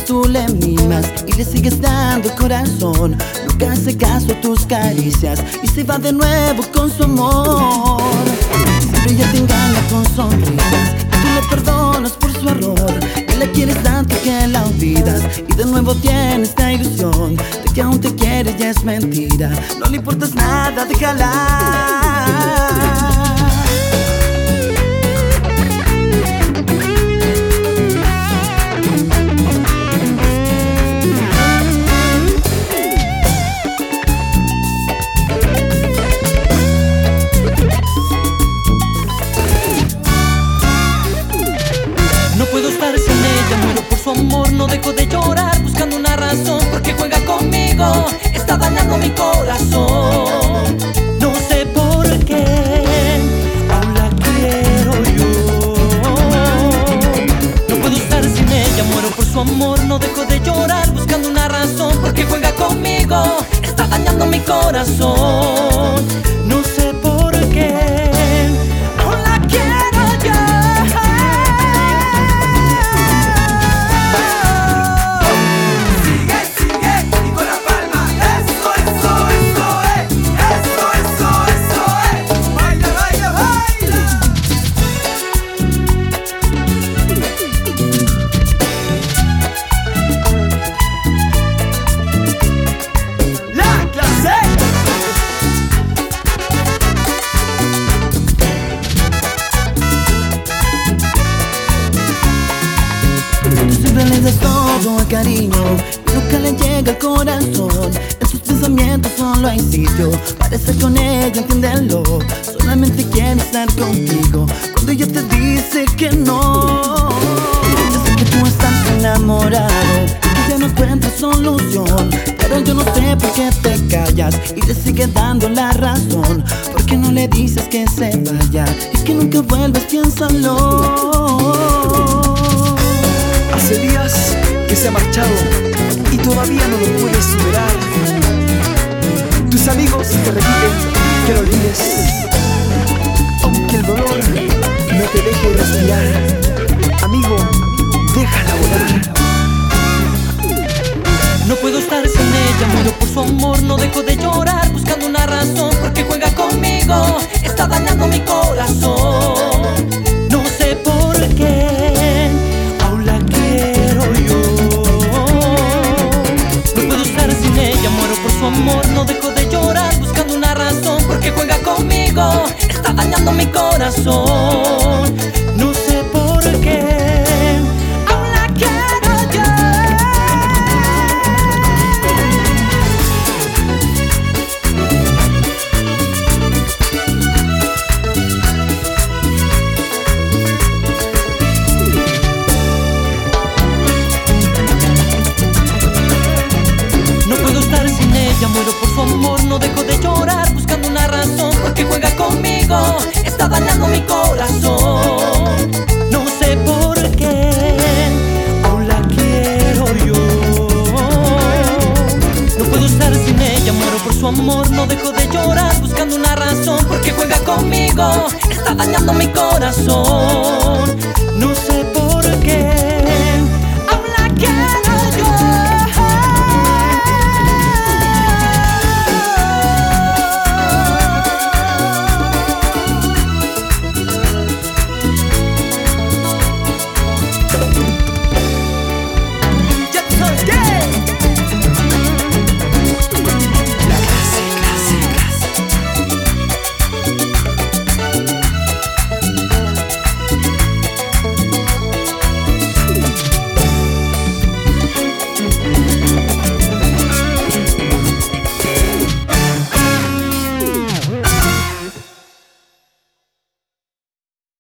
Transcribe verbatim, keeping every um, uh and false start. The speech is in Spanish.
tú le mimas y le sigues dando corazón. Nunca hace caso a tus caricias y se va de nuevo con su amor. Siempre ella te engaña con sonrisas y tú le perdonas por su error. Y la quieres tanto que la olvidas y de nuevo tienes esta ilusión de que aún te quiere y es mentira. No le importas nada, déjala. No puedo estar sin ella, muero por su amor. No dejo de llorar buscando una razón, porque juega conmigo, está dañando mi corazón. No sé por qué, aún la quiero yo. No puedo estar sin ella, muero por su amor. No dejo de llorar buscando una razón, porque juega conmigo, está dañando mi corazón. No sé por qué. Siempre le das todo el cariño y nunca le llega el corazón. En sus pensamientos solo hay sitio para estar con ella, entiéndelo. Solamente quiere estar contigo cuando ella te dice que no. Ya sé que tú estás enamorado y que ya no encuentras solución, pero yo no sé por qué te callas y te sigue dando la razón. ¿Por qué no le dices que se vaya y que nunca vuelves? Piénsalo. Hace días que se ha marchado y todavía no lo puedes superar. Tus amigos te repiten que lo olvides, aunque el dolor no te deje respirar. Amigo, déjala volar. No puedo estar sin ella, muero por su amor. No dejo de llorar buscando una razón, porque juega conmigo, está dañando mi corazón. No sé por qué, aún la quiero yo. No puedo estar sin ella, muero por su amor. No dejo de llorar buscando una razón, porque juega conmigo, está dañando mi corazón. No sé por qué, aún la quiero yo. Ya muero por su amor, no dejo de llorar buscando una razón, porque juega conmigo, está dañando mi corazón. No sé por qué, aún la quiero yo. No puedo estar sin ella, muero por su amor. No dejo de llorar buscando una razón, porque juega conmigo, está dañando mi corazón. No sé